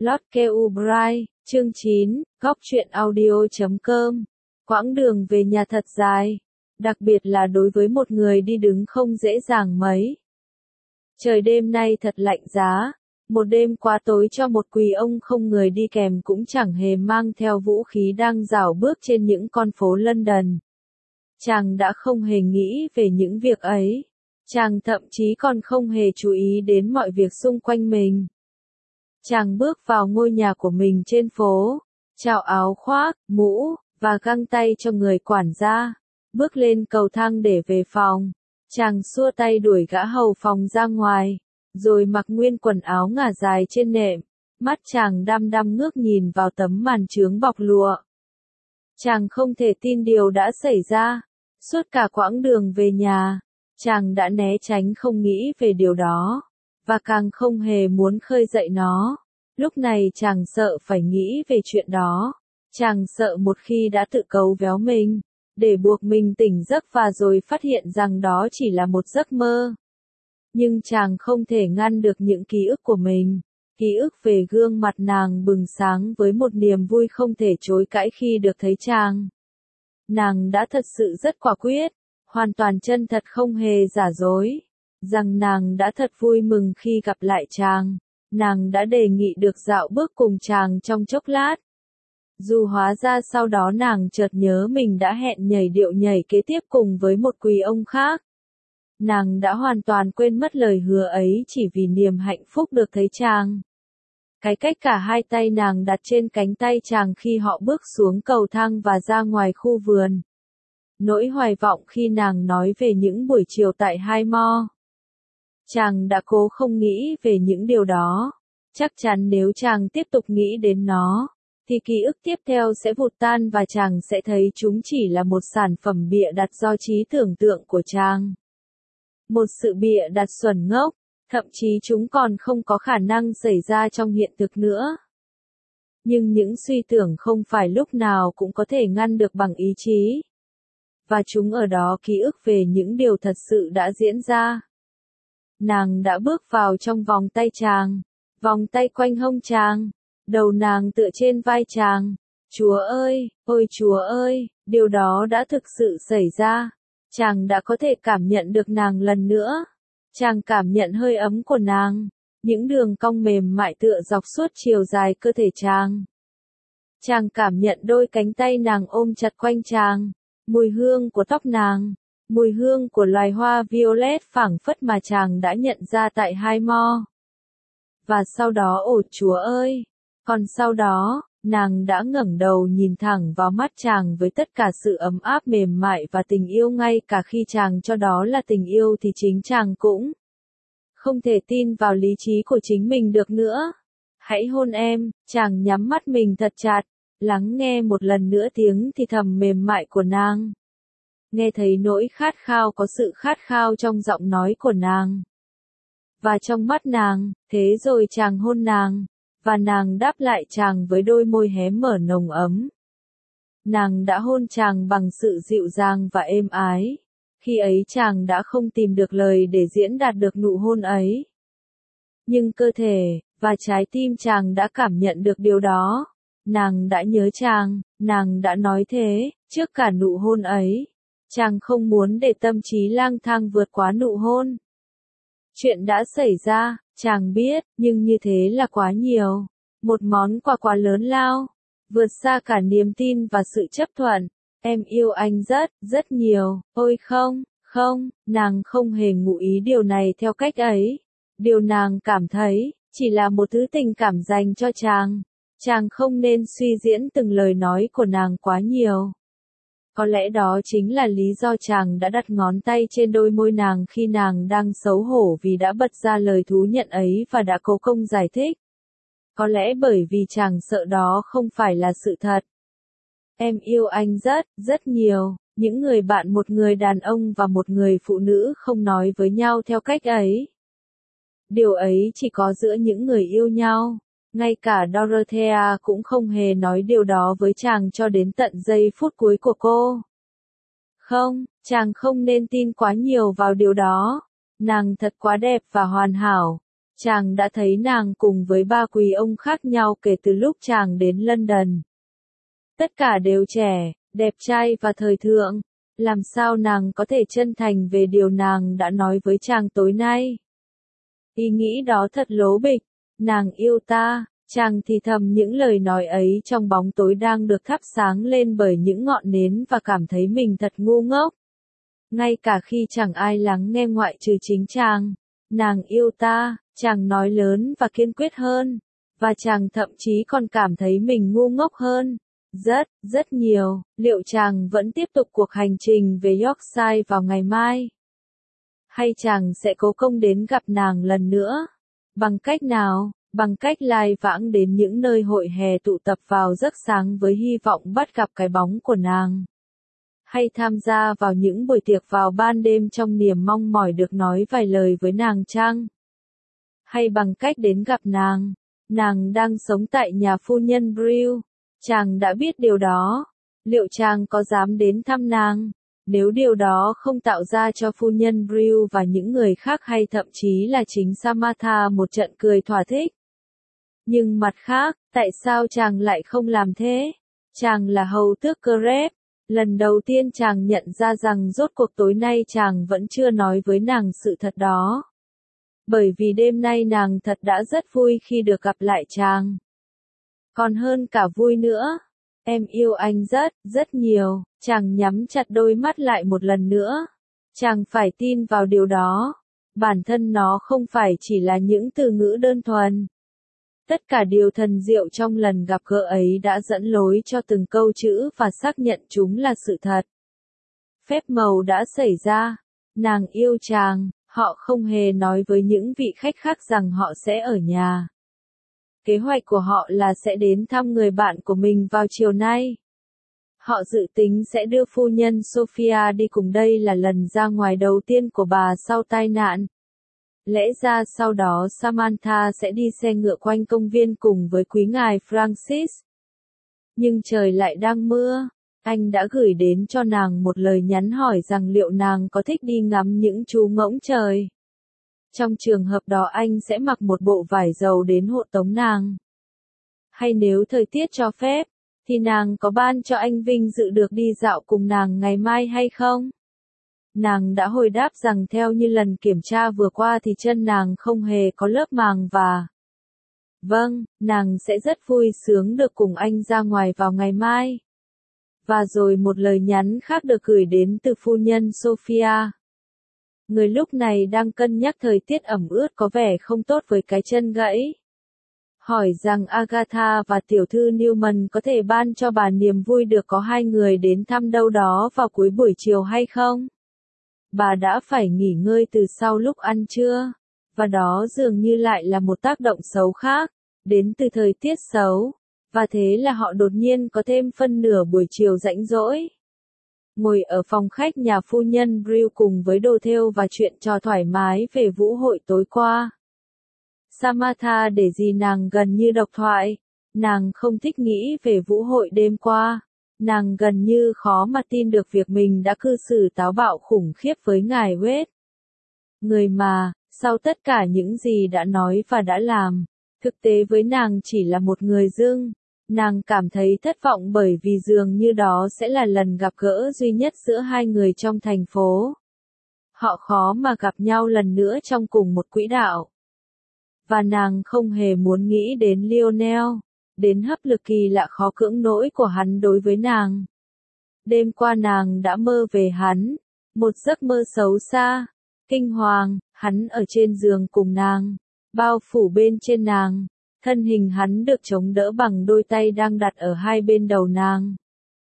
Lotke Ubrai, chương 9, góc truyện audio.com. Quãng đường về nhà thật dài, đặc biệt là đối với một người đi đứng không dễ dàng mấy. Trời đêm nay thật lạnh giá, một đêm quá tối cho một quỳ ông không người đi kèm cũng chẳng hề mang theo vũ khí đang rảo bước trên những con phố London. Chàng đã không hề nghĩ về những việc ấy, chàng thậm chí còn không hề chú ý đến mọi việc xung quanh mình. Chàng bước vào ngôi nhà của mình trên phố, trao áo khoác, mũ, và găng tay cho người quản gia, bước lên cầu thang để về phòng. Chàng xua tay đuổi gã hầu phòng ra ngoài, rồi mặc nguyên quần áo ngả dài trên nệm, mắt chàng đăm đăm ngước nhìn vào tấm màn chướng bọc lụa. Chàng không thể tin điều đã xảy ra, suốt cả quãng đường về nhà, chàng đã né tránh không nghĩ về điều đó, và càng không hề muốn khơi dậy nó. Lúc này chàng sợ phải nghĩ về chuyện đó, chàng sợ một khi đã tự cấu véo mình, để buộc mình tỉnh giấc và rồi phát hiện rằng đó chỉ là một giấc mơ. Nhưng chàng không thể ngăn được những ký ức của mình, ký ức về gương mặt nàng bừng sáng với một niềm vui không thể chối cãi khi được thấy chàng. Nàng đã thật sự rất quả quyết, hoàn toàn chân thật không hề giả dối, rằng nàng đã thật vui mừng khi gặp lại chàng. Nàng đã đề nghị được dạo bước cùng chàng trong chốc lát. Dù hóa ra sau đó nàng chợt nhớ mình đã hẹn nhảy điệu nhảy kế tiếp cùng với một quỳ ông khác. Nàng đã hoàn toàn quên mất lời hứa ấy chỉ vì niềm hạnh phúc được thấy chàng. Cái cách cả hai tay nàng đặt trên cánh tay chàng khi họ bước xuống cầu thang và ra ngoài khu vườn. Nỗi hoài vọng khi nàng nói về những buổi chiều tại Highmore. Chàng đã cố không nghĩ về những điều đó. Chắc chắn nếu chàng tiếp tục nghĩ đến nó, thì ký ức tiếp theo sẽ vụt tan và chàng sẽ thấy chúng chỉ là một sản phẩm bịa đặt do trí tưởng tượng của chàng. Một sự bịa đặt xuẩn ngốc, thậm chí chúng còn không có khả năng xảy ra trong hiện thực nữa. Nhưng những suy tưởng không phải lúc nào cũng có thể ngăn được bằng ý chí. Và chúng ở đó ký ức về những điều thật sự đã diễn ra. Nàng đã bước vào trong vòng tay chàng, vòng tay quanh hông chàng, đầu nàng tựa trên vai chàng. Chúa ơi, ôi Chúa ơi, điều đó đã thực sự xảy ra. Chàng đã có thể cảm nhận được nàng lần nữa. Chàng cảm nhận hơi ấm của nàng, những đường cong mềm mại tựa dọc suốt chiều dài cơ thể chàng. Chàng cảm nhận đôi cánh tay nàng ôm chặt quanh chàng, mùi hương của tóc nàng. Mùi hương của loài hoa violet phảng phất mà chàng đã nhận ra tại Highmore. Và sau đó ồ Chúa ơi! Còn sau đó, nàng đã ngẩng đầu nhìn thẳng vào mắt chàng với tất cả sự ấm áp mềm mại và tình yêu ngay cả khi chàng cho đó là tình yêu thì chính chàng cũng không thể tin vào lý trí của chính mình được nữa. Hãy hôn em, chàng nhắm mắt mình thật chặt, lắng nghe một lần nữa tiếng thì thầm mềm mại của nàng. Nghe thấy nỗi khát khao có sự khát khao trong giọng nói của nàng. Và trong mắt nàng, thế rồi chàng hôn nàng, và nàng đáp lại chàng với đôi môi hé mở nồng ấm. Nàng đã hôn chàng bằng sự dịu dàng và êm ái. Khi ấy chàng đã không tìm được lời để diễn đạt được nụ hôn ấy. Nhưng cơ thể, và trái tim chàng đã cảm nhận được điều đó. Nàng đã nhớ chàng, nàng đã nói thế, trước cả nụ hôn ấy. Chàng không muốn để tâm trí lang thang vượt quá nụ hôn. Chuyện đã xảy ra, chàng biết, nhưng như thế là quá nhiều. Một món quà quá lớn lao, vượt xa cả niềm tin và sự chấp thuận. Em yêu anh rất nhiều. Ôi không, nàng không hề ngụ ý điều này theo cách ấy. Điều nàng cảm thấy, chỉ là một thứ tình cảm dành cho chàng. Chàng không nên suy diễn từng lời nói của nàng quá nhiều. Có lẽ đó chính là lý do chàng đã đặt ngón tay trên đôi môi nàng khi nàng đang xấu hổ vì đã bật ra lời thú nhận ấy và đã cố công giải thích. Có lẽ bởi vì chàng sợ đó không phải là sự thật. Em yêu anh rất nhiều. Những người bạn, một người đàn ông và một người phụ nữ không nói với nhau theo cách ấy. Điều ấy chỉ có giữa những người yêu nhau. Ngay cả Dorothea cũng không hề nói điều đó với chàng cho đến tận giây phút cuối của cô. Không, chàng không nên tin quá nhiều vào điều đó. Nàng thật quá đẹp và hoàn hảo. Chàng đã thấy nàng cùng với ba quý ông khác nhau kể từ lúc chàng đến London. Tất cả đều trẻ, đẹp trai và thời thượng. Làm sao nàng có thể chân thành về điều nàng đã nói với chàng tối nay? Ý nghĩ đó thật lố bịch. Nàng yêu ta. Chàng thì thầm những lời nói ấy trong bóng tối đang được thắp sáng lên bởi những ngọn nến và cảm thấy mình thật ngu ngốc. Ngay cả khi chẳng ai lắng nghe ngoại trừ chính chàng. Nàng yêu ta, chàng nói lớn và kiên quyết hơn. Và chàng thậm chí còn cảm thấy mình ngu ngốc hơn. Rất nhiều. Liệu chàng vẫn tiếp tục cuộc hành trình về Yorkshire vào ngày mai? Hay chàng sẽ cố công đến gặp nàng lần nữa? Bằng cách nào? Bằng cách lai vãng đến những nơi hội hè tụ tập vào giấc sáng với hy vọng bắt gặp cái bóng của nàng. Hay tham gia vào những buổi tiệc vào ban đêm trong niềm mong mỏi được nói vài lời với nàng chăng? Hay bằng cách đến gặp nàng đang sống tại nhà phu nhân Brill. Chàng đã biết điều đó. Liệu chàng có dám đến thăm nàng? Nếu điều đó không tạo ra cho phu nhân Brill và những người khác hay thậm chí là chính Samantha một trận cười thỏa thích. Nhưng mặt khác, tại sao chàng lại không làm thế? Chàng là hầu tước Crep. Lần đầu tiên chàng nhận ra rằng rốt cuộc tối nay chàng vẫn chưa nói với nàng sự thật đó. Bởi vì đêm nay nàng thật đã rất vui khi được gặp lại chàng. Còn hơn cả vui nữa. Em yêu anh rất nhiều. Chàng nhắm chặt đôi mắt lại một lần nữa. Chàng phải tin vào điều đó. Bản thân nó không phải chỉ là những từ ngữ đơn thuần. Tất cả điều thần diệu trong lần gặp gỡ ấy đã dẫn lối cho từng câu chữ và xác nhận chúng là sự thật. Phép màu đã xảy ra. Nàng yêu chàng. Họ không hề nói với những vị khách khác rằng họ sẽ ở nhà. Kế hoạch của họ là sẽ đến thăm người bạn của mình vào chiều nay. Họ dự tính sẽ đưa phu nhân Sophia đi cùng. Đây là lần ra ngoài đầu tiên của bà sau tai nạn. Lẽ ra sau đó Samantha sẽ đi xe ngựa quanh công viên cùng với quý ngài Francis. Nhưng trời lại đang mưa. Anh đã gửi đến cho nàng một lời nhắn hỏi rằng liệu nàng có thích đi ngắm những chú ngỗng trời. Trong trường hợp đó anh sẽ mặc một bộ vải dầu đến hộ tống nàng. Hay nếu thời tiết cho phép, thì nàng có ban cho anh vinh dự được đi dạo cùng nàng ngày mai hay không? Nàng đã hồi đáp rằng theo như lần kiểm tra vừa qua thì chân nàng không hề có lớp màng và... Vâng, nàng sẽ rất vui sướng được cùng anh ra ngoài vào ngày mai. Và rồi một lời nhắn khác được gửi đến từ phu nhân Sophia. Người lúc này đang cân nhắc thời tiết ẩm ướt có vẻ không tốt với cái chân gãy. Hỏi rằng Agatha và tiểu thư Newman có thể ban cho bà niềm vui được có hai người đến thăm đâu đó vào cuối buổi chiều hay không? Bà đã phải nghỉ ngơi từ sau lúc ăn trưa, và đó dường như lại là một tác động xấu khác, đến từ thời tiết xấu, và thế là họ đột nhiên có thêm phân nửa buổi chiều rảnh rỗi. Ngồi ở phòng khách nhà phu nhân Brill cùng với đồ thêu và chuyện trò thoải mái về vũ hội tối qua. Samantha để gì nàng gần như độc thoại, nàng không thích nghĩ về vũ hội đêm qua, nàng gần như khó mà tin được việc mình đã cư xử táo bạo khủng khiếp với ngài Wade. Người mà, sau tất cả những gì đã nói và đã làm, thực tế với nàng chỉ là một người dưng. Nàng cảm thấy thất vọng bởi vì dường như đó sẽ là lần gặp gỡ duy nhất giữa hai người trong thành phố. Họ khó mà gặp nhau lần nữa trong cùng một quỹ đạo. Và nàng không hề muốn nghĩ đến Lionel, đến hấp lực kỳ lạ khó cưỡng nỗi của hắn đối với nàng. Đêm qua nàng đã mơ về hắn, một giấc mơ xấu xa, kinh hoàng, hắn ở trên giường cùng nàng, bao phủ bên trên nàng. Thân hình hắn được chống đỡ bằng đôi tay đang đặt ở hai bên đầu nàng.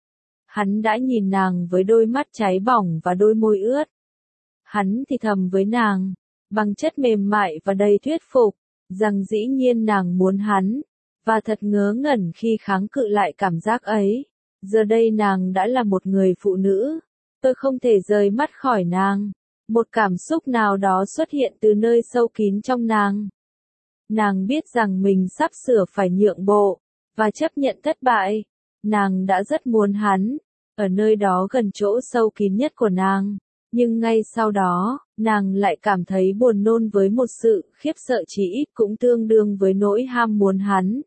Hắn đã nhìn nàng với đôi mắt cháy bỏng và đôi môi ướt. Hắn thì thầm với nàng, bằng chất mềm mại và đầy thuyết phục, rằng dĩ nhiên nàng muốn hắn, và thật ngớ ngẩn khi kháng cự lại cảm giác ấy. Giờ đây nàng đã là một người phụ nữ. Tôi không thể rời mắt khỏi nàng. Một cảm xúc nào đó xuất hiện từ nơi sâu kín trong nàng. Nàng biết rằng mình sắp sửa phải nhượng bộ, và chấp nhận thất bại. Nàng đã rất muốn hắn, ở nơi đó gần chỗ sâu kín nhất của nàng. Nhưng ngay sau đó, nàng lại cảm thấy buồn nôn với một sự khiếp sợ chí ít cũng tương đương với nỗi ham muốn hắn.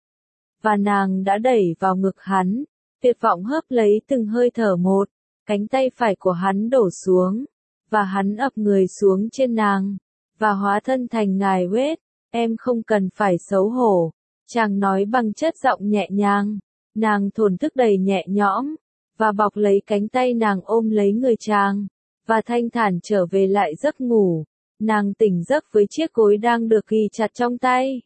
Và nàng đã đẩy vào ngực hắn, tuyệt vọng hớp lấy từng hơi thở một, cánh tay phải của hắn đổ xuống, và hắn ập người xuống trên nàng, và hóa thân thành ngài Wade. Em không cần phải xấu hổ, chàng nói bằng chất giọng nhẹ nhàng, nàng thổn thức đầy nhẹ nhõm, và bọc lấy cánh tay nàng ôm lấy người chàng, và thanh thản trở về lại giấc ngủ, nàng tỉnh giấc với chiếc gối đang được ghi chặt trong tay.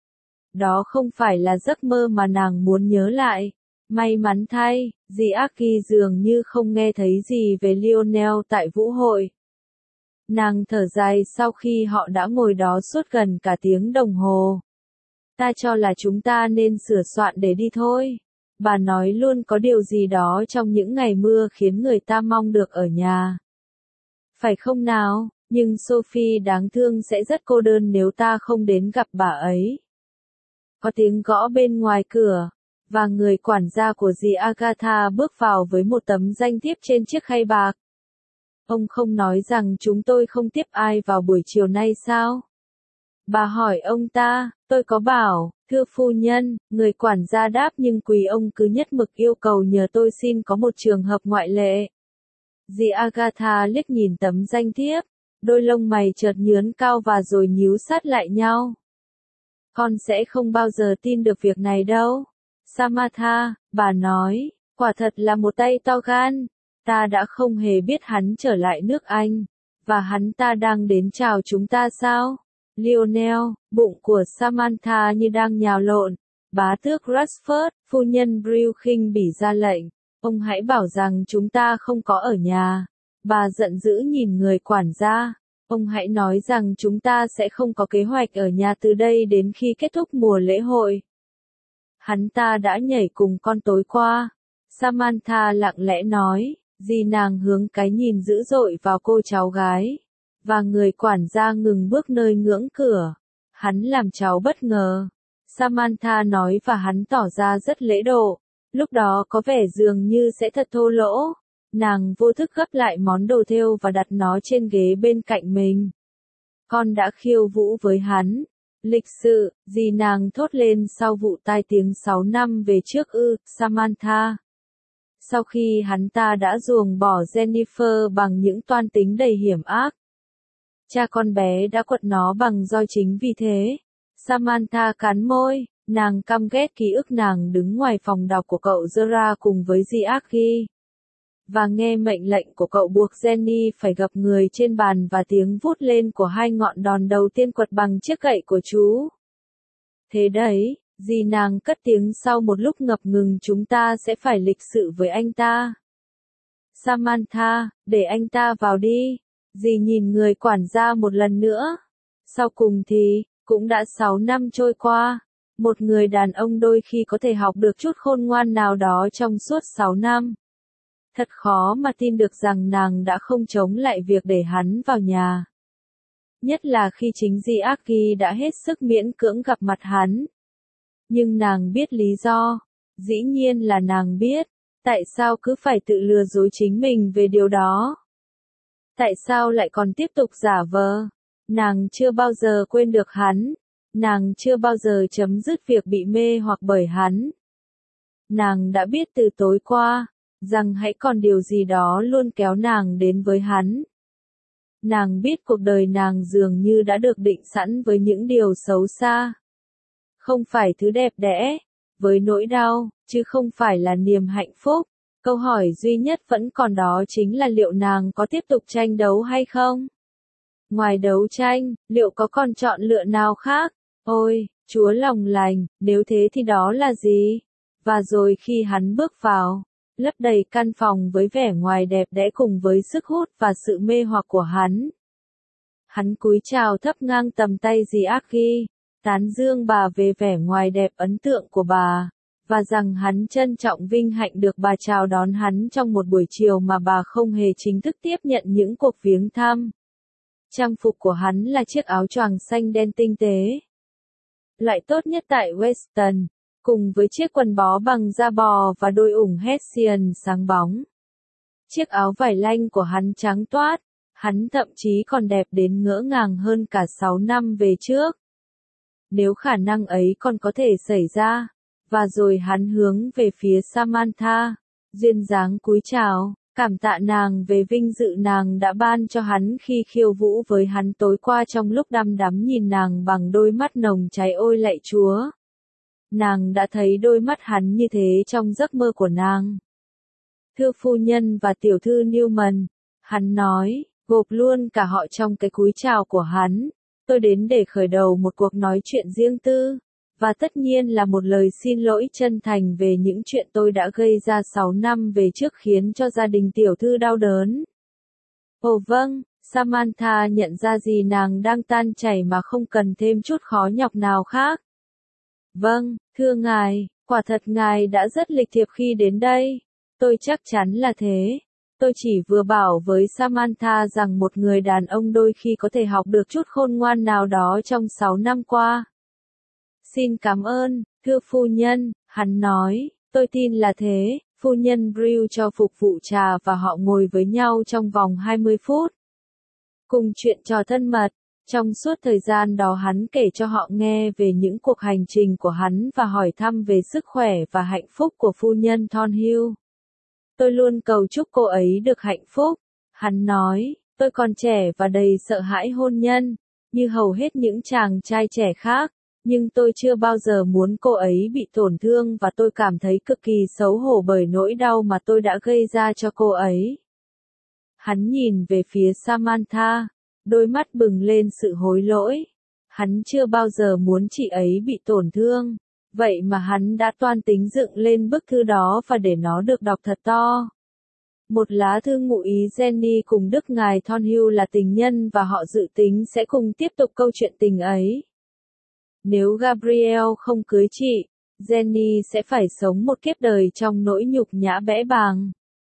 Đó không phải là giấc mơ mà nàng muốn nhớ lại. May mắn thay, dì Aki dường như không nghe thấy gì về Lionel tại vũ hội. Nàng thở dài sau khi họ đã ngồi đó suốt gần cả tiếng đồng hồ. Ta cho là chúng ta nên sửa soạn để đi thôi. Bà nói luôn có điều gì đó trong những ngày mưa khiến người ta mong được ở nhà. Phải không nào, nhưng Sophie đáng thương sẽ rất cô đơn nếu ta không đến gặp bà ấy. Có tiếng gõ bên ngoài cửa, và người quản gia của dì Agatha bước vào với một tấm danh thiếp trên chiếc khay bạc. Ông không nói rằng chúng tôi không tiếp ai vào buổi chiều nay sao? Bà hỏi ông ta, tôi có bảo, thưa phu nhân, người quản gia đáp nhưng quý ông cứ nhất mực yêu cầu nhờ tôi xin có một trường hợp ngoại lệ. Dì Agatha liếc nhìn tấm danh thiếp, đôi lông mày chợt nhướn cao và rồi nhíu sát lại nhau. Con sẽ không bao giờ tin được việc này đâu. Samantha, bà nói, quả thật là một tay to gan. Ta đã không hề biết hắn trở lại nước Anh, và hắn ta đang đến chào chúng ta sao? Lionel, bụng của Samantha như đang nhào lộn. Bá tước Rashford, phu nhân Brew khinh bỉ ra lệnh. Ông hãy bảo rằng chúng ta không có ở nhà. Bà giận dữ nhìn người quản gia. Ông hãy nói rằng chúng ta sẽ không có kế hoạch ở nhà từ đây đến khi kết thúc mùa lễ hội. Hắn ta đã nhảy cùng con tối qua. Samantha lặng lẽ nói, dì nàng hướng cái nhìn dữ dội vào cô cháu gái. Và người quản gia ngừng bước nơi ngưỡng cửa. Hắn làm cháu bất ngờ. Samantha nói và hắn tỏ ra rất lễ độ. Lúc đó có vẻ dường như sẽ thật thô lỗ. Nàng vô thức gấp lại món đồ thêu và đặt nó trên ghế bên cạnh mình. Con đã khiêu vũ với hắn. Lịch sự, dì nàng thốt lên sau vụ tai tiếng 6 năm về trước Samantha. Sau khi hắn ta đã ruồng bỏ Jennifer bằng những toan tính đầy hiểm ác. Cha con bé đã quật nó bằng roi chính vì thế. Samantha cắn môi, nàng căm ghét ký ức nàng đứng ngoài phòng đọc của cậu Zora cùng với dì Aki. Và nghe mệnh lệnh của cậu buộc Jenny phải gập người trên bàn và tiếng vút lên của hai ngọn đòn đầu tiên quật bằng chiếc gậy của chú. Thế đấy, dì nàng cất tiếng sau một lúc ngập ngừng, chúng ta sẽ phải lịch sự với anh ta. Samantha, để anh ta vào đi. Dì nhìn người quản gia một lần nữa. Sau cùng thì, cũng đã 6 năm trôi qua. Một người đàn ông đôi khi có thể học được chút khôn ngoan nào đó trong suốt 6 năm. Thật khó mà tin được rằng nàng đã không chống lại việc để hắn vào nhà. Nhất là khi chính dì Aki đã hết sức miễn cưỡng gặp mặt hắn. Nhưng nàng biết lý do. Dĩ nhiên là nàng biết. Tại sao cứ phải tự lừa dối chính mình về điều đó? Tại sao lại còn tiếp tục giả vờ? Nàng chưa bao giờ quên được hắn. Nàng chưa bao giờ chấm dứt việc bị mê hoặc bởi hắn. Nàng đã biết từ tối qua, rằng hãy còn điều gì đó luôn kéo nàng đến với hắn. Nàng biết cuộc đời nàng dường như đã được định sẵn với những điều xấu xa. Không phải thứ đẹp đẽ, với nỗi đau, chứ không phải là niềm hạnh phúc. Câu hỏi duy nhất vẫn còn đó chính là liệu nàng có tiếp tục tranh đấu hay không? Ngoài đấu tranh, liệu có còn chọn lựa nào khác? Ôi, Chúa lòng lành, nếu thế thì đó là gì? Và rồi khi hắn bước vào, lấp đầy căn phòng với vẻ ngoài đẹp đẽ cùng với sức hút và sự mê hoặc của hắn. Hắn cúi chào thấp ngang tầm tay dì Aki, tán dương bà về vẻ ngoài đẹp ấn tượng của bà, và rằng hắn trân trọng vinh hạnh được bà chào đón hắn trong một buổi chiều mà bà không hề chính thức tiếp nhận những cuộc viếng thăm. Trang phục của hắn là chiếc áo choàng xanh đen tinh tế, loại tốt nhất tại Weston, cùng với chiếc quần bó bằng da bò và đôi ủng Hessian sáng bóng. Chiếc áo vải lanh của hắn trắng toát, Hắn thậm chí còn đẹp đến ngỡ ngàng hơn cả 6 năm về trước. Nếu khả năng ấy còn có thể xảy ra. Và rồi hắn hướng về phía Samantha, duyên dáng cúi chào, cảm tạ nàng về vinh dự nàng đã ban cho hắn khi khiêu vũ với hắn tối qua trong lúc đăm đắm nhìn nàng bằng đôi mắt nồng cháy ôi lạy Chúa. Nàng đã thấy đôi mắt hắn như thế trong giấc mơ của nàng. Thưa phu nhân và tiểu thư Newman, hắn nói, gộp luôn cả họ trong cái cúi chào của hắn. Tôi đến để khởi đầu một cuộc nói chuyện riêng tư, và tất nhiên là một lời xin lỗi chân thành về những chuyện tôi đã gây ra 6 năm về trước khiến cho gia đình tiểu thư đau đớn. Ồ vâng, Samantha nhận ra gì nàng đang tan chảy mà không cần thêm chút khó nhọc nào khác. Vâng, thưa ngài, quả thật ngài đã rất lịch thiệp khi đến đây. Tôi chắc chắn là thế. Tôi chỉ vừa bảo với Samantha rằng một người đàn ông đôi khi có thể học được chút khôn ngoan nào đó trong 6 năm qua. Xin cảm ơn, thưa phu nhân, hắn nói, tôi tin là thế. Phu nhân brew cho phục vụ trà và họ ngồi với nhau trong vòng 20 phút. Cùng chuyện trò thân mật. Trong suốt thời gian đó hắn kể cho họ nghe về những cuộc hành trình của hắn và hỏi thăm về sức khỏe và hạnh phúc của phu nhân Thornhill. Tôi luôn cầu chúc cô ấy được hạnh phúc. Hắn nói, tôi còn trẻ và đầy sợ hãi hôn nhân, như hầu hết những chàng trai trẻ khác, nhưng tôi chưa bao giờ muốn cô ấy bị tổn thương và tôi cảm thấy cực kỳ xấu hổ bởi nỗi đau mà tôi đã gây ra cho cô ấy. Hắn nhìn về phía Samantha, đôi mắt bừng lên sự hối lỗi. Hắn chưa bao giờ muốn chị ấy bị tổn thương. Vậy mà hắn đã toan tính dựng lên bức thư đó và để nó được đọc thật to. Một lá thư ngụ ý Jenny cùng Đức ngài Thornhill là tình nhân và họ dự tính sẽ cùng tiếp tục câu chuyện tình ấy. Nếu Gabriel không cưới chị, Jenny sẽ phải sống một kiếp đời trong nỗi nhục nhã bẽ bàng.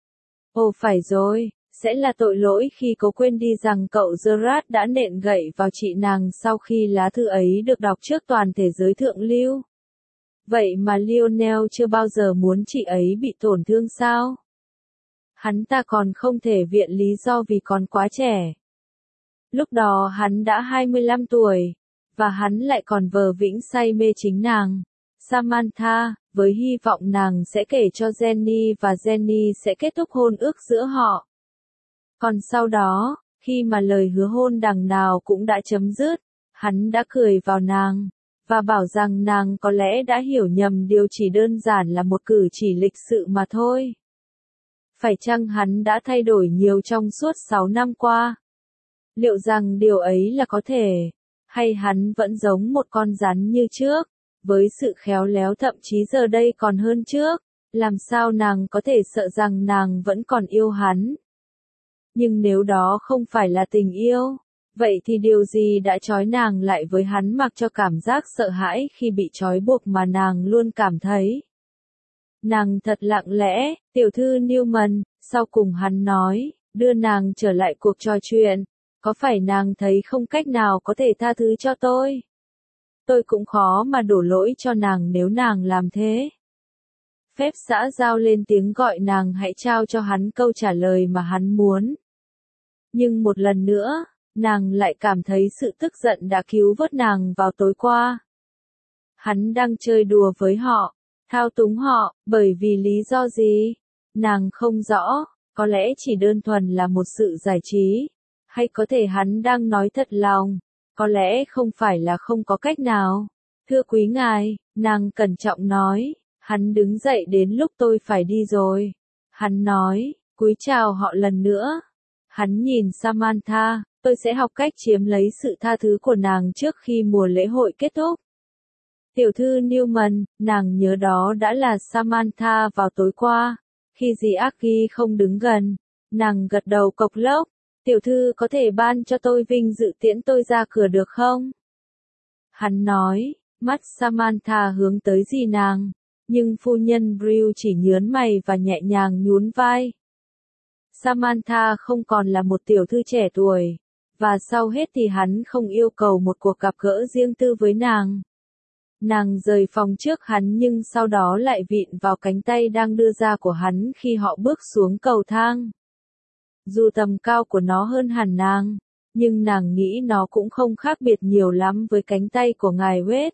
Ồ phải rồi, sẽ là tội lỗi khi cố quên đi rằng cậu Gerard đã nện gậy vào chị nàng sau khi lá thư ấy được đọc trước toàn thế giới thượng lưu. Vậy mà Lionel chưa bao giờ muốn chị ấy bị tổn thương sao? Hắn ta còn không thể viện lý do vì còn quá trẻ. Lúc đó hắn đã 25 tuổi, và hắn lại còn vờ vĩnh say mê chính nàng, Samantha, với hy vọng nàng sẽ kể cho Jenny và Jenny sẽ kết thúc hôn ước giữa họ. Còn sau đó, khi mà lời hứa hôn đằng nào cũng đã chấm dứt, hắn đã cười vào nàng, và bảo rằng nàng có lẽ đã hiểu nhầm điều chỉ đơn giản là một cử chỉ lịch sự mà thôi. Phải chăng hắn đã thay đổi nhiều trong suốt 6 năm qua? Liệu rằng điều ấy là có thể, hay hắn vẫn giống một con rắn như trước, với sự khéo léo thậm chí giờ đây còn hơn trước, làm sao nàng có thể sợ rằng nàng vẫn còn yêu hắn? Nhưng nếu đó không phải là tình yêu, vậy thì điều gì đã trói nàng lại với hắn mặc cho cảm giác sợ hãi khi bị trói buộc mà nàng luôn cảm thấy? Nàng thật lặng lẽ, tiểu thư Newman, sau cùng hắn nói, đưa nàng trở lại cuộc trò chuyện. Có phải nàng thấy không cách nào có thể tha thứ cho tôi? Tôi cũng khó mà đổ lỗi cho nàng nếu nàng làm thế. Phép xã giao lên tiếng gọi nàng hãy trao cho hắn câu trả lời mà hắn muốn. Nhưng một lần nữa, nàng lại cảm thấy sự tức giận đã cứu vớt nàng vào tối qua. Hắn đang chơi đùa với họ, thao túng họ, bởi vì lý do gì? Nàng không rõ, có lẽ chỉ đơn thuần là một sự giải trí. Hay có thể hắn đang nói thật lòng, có lẽ không phải là không có cách nào. Thưa quý ngài, nàng cẩn trọng nói, hắn đứng dậy đến lúc tôi phải đi rồi. Hắn nói, cúi chào họ lần nữa. Hắn nhìn Samantha, tôi sẽ học cách chiếm lấy sự tha thứ của nàng trước khi mùa lễ hội kết thúc. Tiểu thư Newman, nàng nhớ đó đã là Samantha vào tối qua, khi dì Aggie không đứng gần. Nàng gật đầu cộc lốc. Tiểu thư có thể ban cho tôi vinh dự tiễn tôi ra cửa được không? Hắn nói, mắt Samantha hướng tới dì nàng, nhưng phu nhân Brew chỉ nhớn mày và nhẹ nhàng nhún vai. Samantha không còn là một tiểu thư trẻ tuổi, và sau hết thì hắn không yêu cầu một cuộc gặp gỡ riêng tư với nàng. Nàng rời phòng trước hắn nhưng sau đó lại vịn vào cánh tay đang đưa ra của hắn khi họ bước xuống cầu thang. Dù tầm cao của nó hơn hẳn nàng, nhưng nàng nghĩ nó cũng không khác biệt nhiều lắm với cánh tay của ngài Wade.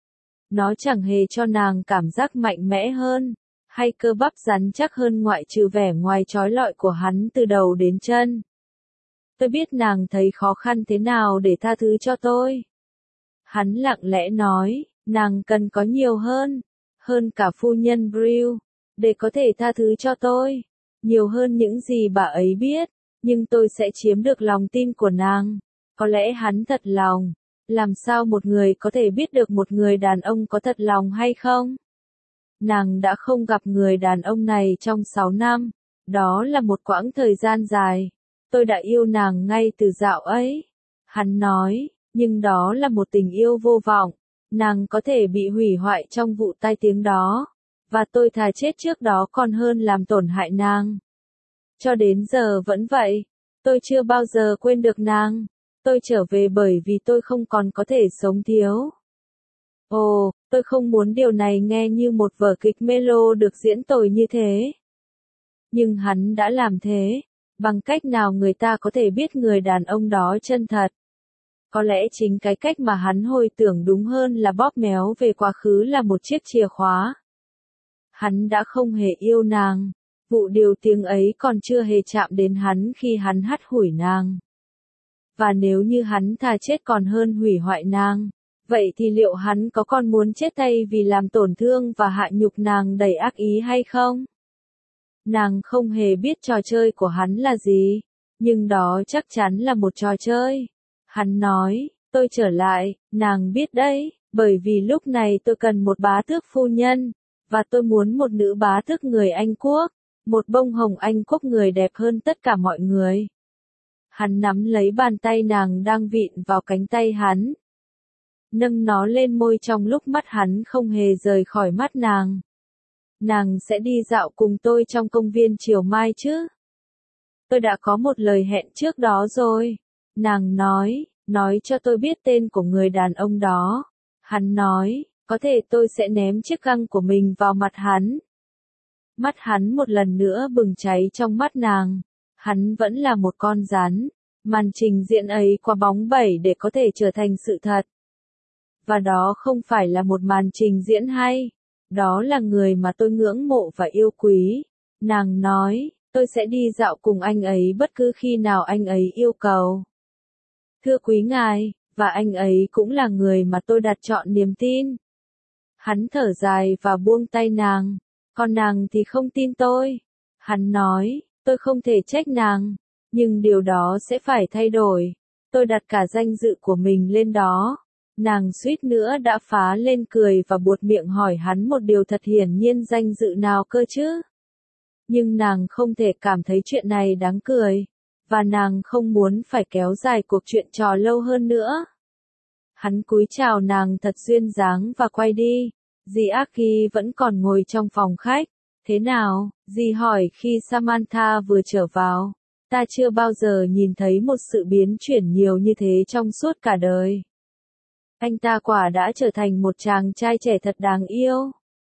Nó chẳng hề cho nàng cảm giác mạnh mẽ hơn, hay cơ bắp rắn chắc hơn ngoại trừ vẻ ngoài trói lọi của hắn từ đầu đến chân. Tôi biết nàng thấy khó khăn thế nào để tha thứ cho tôi. Hắn lặng lẽ nói, nàng cần có nhiều hơn cả phu nhân Brill, để có thể tha thứ cho tôi, nhiều hơn những gì bà ấy biết, nhưng tôi sẽ chiếm được lòng tin của nàng. Có lẽ hắn thật lòng. Làm sao một người có thể biết được một người đàn ông có thật lòng hay không? Nàng đã không gặp người đàn ông này trong 6 năm, đó là một quãng thời gian dài. Tôi đã yêu nàng ngay từ dạo ấy. Hắn nói, nhưng đó là một tình yêu vô vọng. Nàng có thể bị hủy hoại trong vụ tai tiếng đó. Và tôi thà chết trước đó còn hơn làm tổn hại nàng. Cho đến giờ vẫn vậy. Tôi chưa bao giờ quên được nàng. Tôi trở về bởi vì tôi không còn có thể sống thiếu. Ồ, tôi không muốn điều này nghe như một vở kịch melo được diễn tồi như thế. Nhưng hắn đã làm thế. Bằng cách nào người ta có thể biết người đàn ông đó chân thật? Có lẽ chính cái cách mà hắn hồi tưởng đúng hơn là bóp méo về quá khứ là một chiếc chìa khóa. Hắn đã không hề yêu nàng. Vụ điều tiếng ấy còn chưa hề chạm đến hắn khi hắn hắt hủi nàng. Và nếu như hắn thà chết còn hơn hủy hoại nàng, vậy thì liệu hắn có còn muốn chết thay vì làm tổn thương và hạ nhục nàng đầy ác ý hay không? Nàng không hề biết trò chơi của hắn là gì, nhưng đó chắc chắn là một trò chơi. Hắn nói, tôi trở lại, nàng biết đấy, bởi vì lúc này tôi cần một bá tước phu nhân, và tôi muốn một nữ bá tước người Anh Quốc, một bông hồng Anh Quốc người đẹp hơn tất cả mọi người. Hắn nắm lấy bàn tay nàng đang vịn vào cánh tay hắn. Nâng nó lên môi trong lúc mắt hắn không hề rời khỏi mắt nàng. Nàng sẽ đi dạo cùng tôi trong công viên chiều mai chứ? Tôi đã có một lời hẹn trước đó rồi. Nàng nói cho tôi biết tên của người đàn ông đó. Hắn nói, có thể tôi sẽ ném chiếc găng của mình vào mặt hắn. Mắt hắn một lần nữa bừng cháy trong mắt nàng. Hắn vẫn là một con rắn. Màn trình diễn ấy quá bóng bẩy để có thể trở thành sự thật. Và đó không phải là một màn trình diễn hay. Đó là người mà tôi ngưỡng mộ và yêu quý. Nàng nói, tôi sẽ đi dạo cùng anh ấy bất cứ khi nào anh ấy yêu cầu. Thưa quý ngài, và anh ấy cũng là người mà tôi đặt trọn niềm tin. Hắn thở dài và buông tay nàng. Còn nàng thì không tin tôi. Hắn nói, tôi không thể trách nàng. Nhưng điều đó sẽ phải thay đổi. Tôi đặt cả danh dự của mình lên đó. Nàng suýt nữa đã phá lên cười và buột miệng hỏi hắn một điều thật hiển nhiên, danh dự nào cơ chứ? Nhưng nàng không thể cảm thấy chuyện này đáng cười. Và nàng không muốn phải kéo dài cuộc chuyện trò lâu hơn nữa. Hắn cúi chào nàng thật duyên dáng và quay đi. Dì Aki vẫn còn ngồi trong phòng khách. Thế nào? Dì hỏi khi Samantha vừa trở vào. Ta chưa bao giờ nhìn thấy một sự biến chuyển nhiều như thế trong suốt cả đời. Anh ta quả đã trở thành một chàng trai trẻ thật đáng yêu.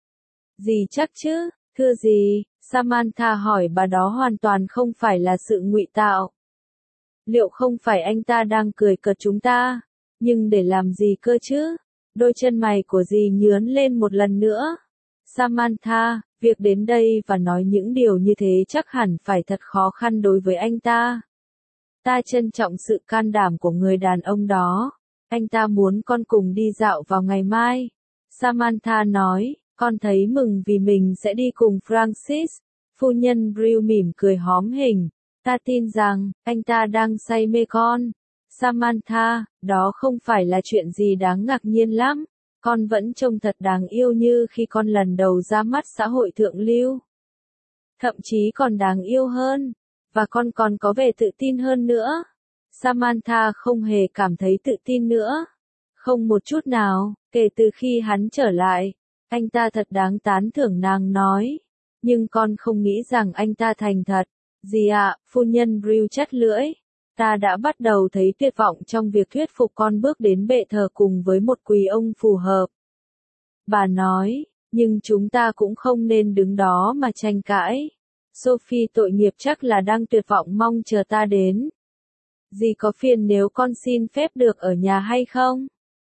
Dì chắc chứ? Thưa dì, Samantha hỏi, bà đó hoàn toàn không phải là sự ngụy tạo. Liệu không phải anh ta đang cười cợt chúng ta? Nhưng để làm gì cơ chứ? Đôi chân mày của dì nhướn lên một lần nữa. Samantha, việc đến đây và nói những điều như thế chắc hẳn phải thật khó khăn đối với anh ta. Ta trân trọng sự can đảm của người đàn ông đó. Anh ta muốn con cùng đi dạo vào ngày mai. Samantha nói, con thấy mừng vì mình sẽ đi cùng Francis. Phu nhân Brill mỉm cười hóm hình. Ta tin rằng, anh ta đang say mê con. Samantha, đó không phải là chuyện gì đáng ngạc nhiên lắm. Con vẫn trông thật đáng yêu như khi con lần đầu ra mắt xã hội thượng lưu. Thậm chí còn đáng yêu hơn. Và con còn có vẻ tự tin hơn nữa. Samantha không hề cảm thấy tự tin nữa. Không một chút nào, kể từ khi hắn trở lại. Anh ta thật đáng tán thưởng, nàng nói. Nhưng con không nghĩ rằng anh ta thành thật. Dì ạ, phu nhân Brill chắt lưỡi. Ta đã bắt đầu thấy tuyệt vọng trong việc thuyết phục con bước đến bệ thờ cùng với một quý ông phù hợp. Bà nói, nhưng chúng ta cũng không nên đứng đó mà tranh cãi. Sophie tội nghiệp chắc là đang tuyệt vọng mong chờ ta đến. Dì có phiền nếu con xin phép được ở nhà hay không?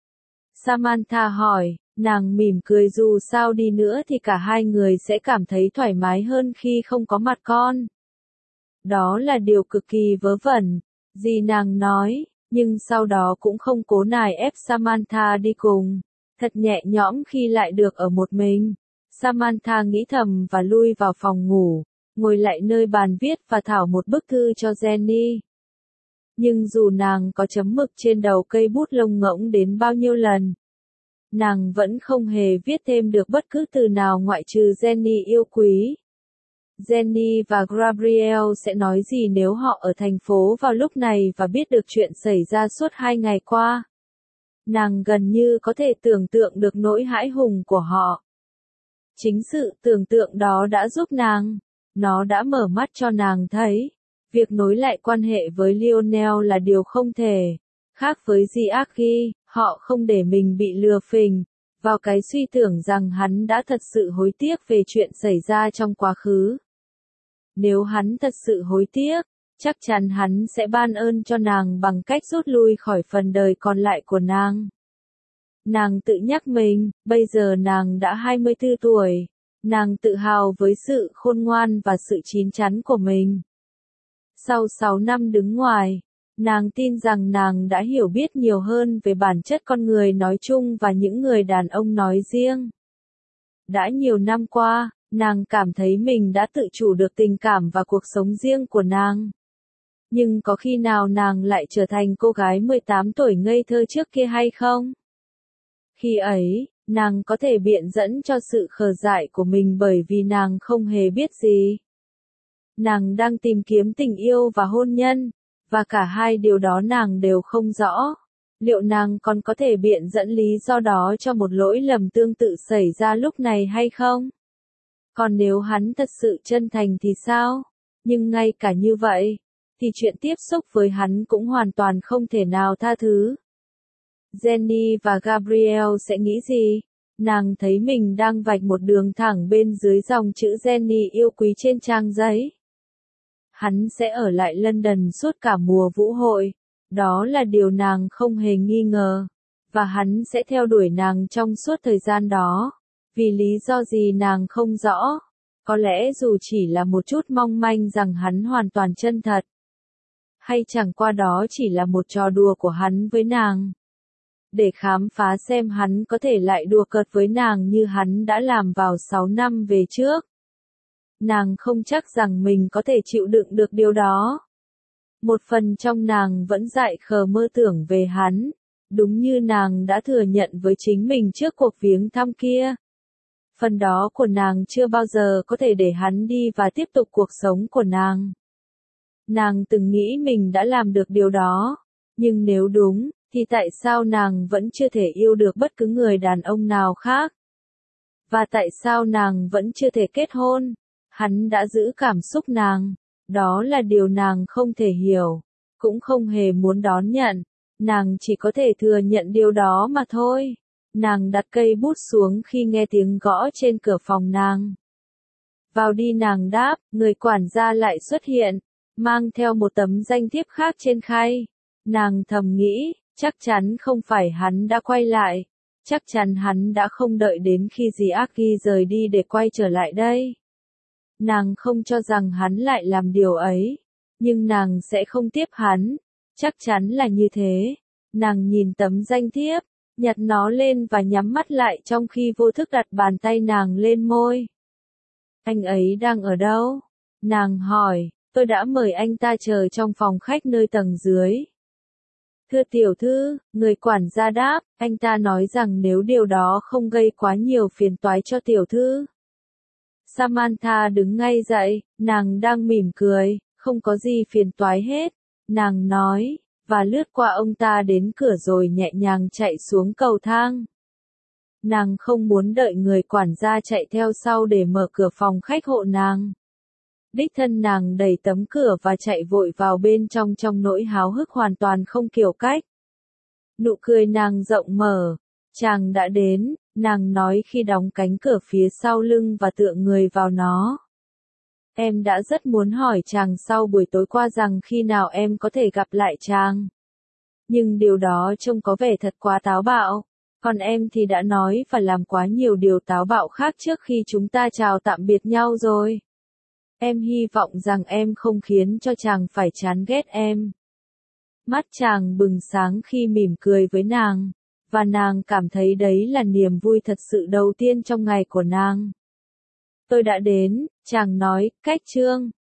Samantha hỏi, nàng mỉm cười dù sao đi nữa thì cả hai người sẽ cảm thấy thoải mái hơn khi không có mặt con. Đó là điều cực kỳ vớ vẩn, dì nàng nói, nhưng sau đó cũng không cố nài ép Samantha đi cùng. Thật nhẹ nhõm khi lại được ở một mình. Samantha nghĩ thầm và lui vào phòng ngủ, ngồi lại nơi bàn viết và thảo một bức thư cho Jenny. Nhưng dù nàng có chấm mực trên đầu cây bút lông ngỗng đến bao nhiêu lần, nàng vẫn không hề viết thêm được bất cứ từ nào ngoại trừ Jenny yêu quý. Jenny và Gabriel sẽ nói gì nếu họ ở thành phố vào lúc này và biết được chuyện xảy ra suốt 2 ngày qua? Nàng gần như có thể tưởng tượng được nỗi hãi hùng của họ. Chính sự tưởng tượng đó đã giúp nàng. Nó đã mở mắt cho nàng thấy, việc nối lại quan hệ với Lionel là điều không thể. Khác với Giaki, họ không để mình bị lừa phình vào cái suy tưởng rằng hắn đã thật sự hối tiếc về chuyện xảy ra trong quá khứ. Nếu hắn thật sự hối tiếc, chắc chắn hắn sẽ ban ơn cho nàng bằng cách rút lui khỏi phần đời còn lại của nàng. Nàng tự nhắc mình, bây giờ nàng đã 24 tuổi. Nàng tự hào với sự khôn ngoan và sự chín chắn của mình. Sau 6 năm đứng ngoài, nàng tin rằng nàng đã hiểu biết nhiều hơn về bản chất con người nói chung và những người đàn ông nói riêng. Đã nhiều năm qua, nàng cảm thấy mình đã tự chủ được tình cảm và cuộc sống riêng của nàng. Nhưng có khi nào nàng lại trở thành cô gái 18 tuổi ngây thơ trước kia hay không? Khi ấy, nàng có thể biện dẫn cho sự khờ dại của mình bởi vì nàng không hề biết gì. Nàng đang tìm kiếm tình yêu và hôn nhân, và cả hai điều đó nàng đều không rõ. Liệu nàng còn có thể biện dẫn lý do đó cho một lỗi lầm tương tự xảy ra lúc này hay không? Còn nếu hắn thật sự chân thành thì sao? Nhưng ngay cả như vậy, thì chuyện tiếp xúc với hắn cũng hoàn toàn không thể nào tha thứ. Jenny và Gabriel sẽ nghĩ gì? Nàng thấy mình đang vạch một đường thẳng bên dưới dòng chữ Jenny yêu quý trên trang giấy. Hắn sẽ ở lại London suốt cả mùa vũ hội. Đó là điều nàng không hề nghi ngờ. Và hắn sẽ theo đuổi nàng trong suốt thời gian đó. Vì lý do gì nàng không rõ. Có lẽ dù chỉ là một chút mong manh rằng hắn hoàn toàn chân thật. Hay chẳng qua đó chỉ là một trò đùa của hắn với nàng. Để khám phá xem hắn có thể lại đùa cợt với nàng như hắn đã làm vào 6 năm về trước. Nàng không chắc rằng mình có thể chịu đựng được điều đó. Một phần trong nàng vẫn dại khờ mơ tưởng về hắn, đúng như nàng đã thừa nhận với chính mình trước cuộc viếng thăm kia. Phần đó của nàng chưa bao giờ có thể để hắn đi và tiếp tục cuộc sống của nàng. Nàng từng nghĩ mình đã làm được điều đó, nhưng nếu đúng, thì tại sao nàng vẫn chưa thể yêu được bất cứ người đàn ông nào khác? Và tại sao nàng vẫn chưa thể kết hôn? Hắn đã giữ cảm xúc nàng. Đó là điều nàng không thể hiểu, cũng không hề muốn đón nhận. Nàng chỉ có thể thừa nhận điều đó mà thôi. Nàng đặt cây bút xuống khi nghe tiếng gõ trên cửa phòng nàng. Vào đi, nàng đáp, người quản gia lại xuất hiện, mang theo một tấm danh thiếp khác trên khay. Nàng thầm nghĩ, chắc chắn không phải hắn đã quay lại. Chắc chắn hắn đã không đợi đến khi Giaki rời đi để quay trở lại đây. Nàng không cho rằng hắn lại làm điều ấy. Nhưng nàng sẽ không tiếp hắn. Chắc chắn là như thế. Nàng nhìn tấm danh thiếp, nhặt nó lên và nhắm mắt lại trong khi vô thức đặt bàn tay nàng lên môi. Anh ấy đang ở đâu? Nàng hỏi, tôi đã mời anh ta chờ trong phòng khách nơi tầng dưới. Thưa tiểu thư, người quản gia đáp, anh ta nói rằng nếu điều đó không gây quá nhiều phiền toái cho tiểu thư. Samantha đứng ngay dậy, nàng đang mỉm cười, không có gì phiền toái hết, nàng nói, và lướt qua ông ta đến cửa rồi nhẹ nhàng chạy xuống cầu thang. Nàng không muốn đợi người quản gia chạy theo sau để mở cửa phòng khách hộ nàng. Đích thân nàng đẩy tấm cửa và chạy vội vào bên trong nỗi háo hức hoàn toàn không kiểu cách. Nụ cười nàng rộng mở. Chàng đã đến, nàng nói khi đóng cánh cửa phía sau lưng và tựa người vào nó. Em đã rất muốn hỏi chàng sau buổi tối qua rằng khi nào em có thể gặp lại chàng. Nhưng điều đó trông có vẻ thật quá táo bạo. Còn em thì đã nói và làm quá nhiều điều táo bạo khác trước khi chúng ta chào tạm biệt nhau rồi. Em hy vọng rằng em không khiến cho chàng phải chán ghét em. Mắt chàng bừng sáng khi mỉm cười với nàng, và nàng cảm thấy đấy là niềm vui thật sự đầu tiên trong ngày của nàng. Tôi đã đến, chàng nói, cách chương.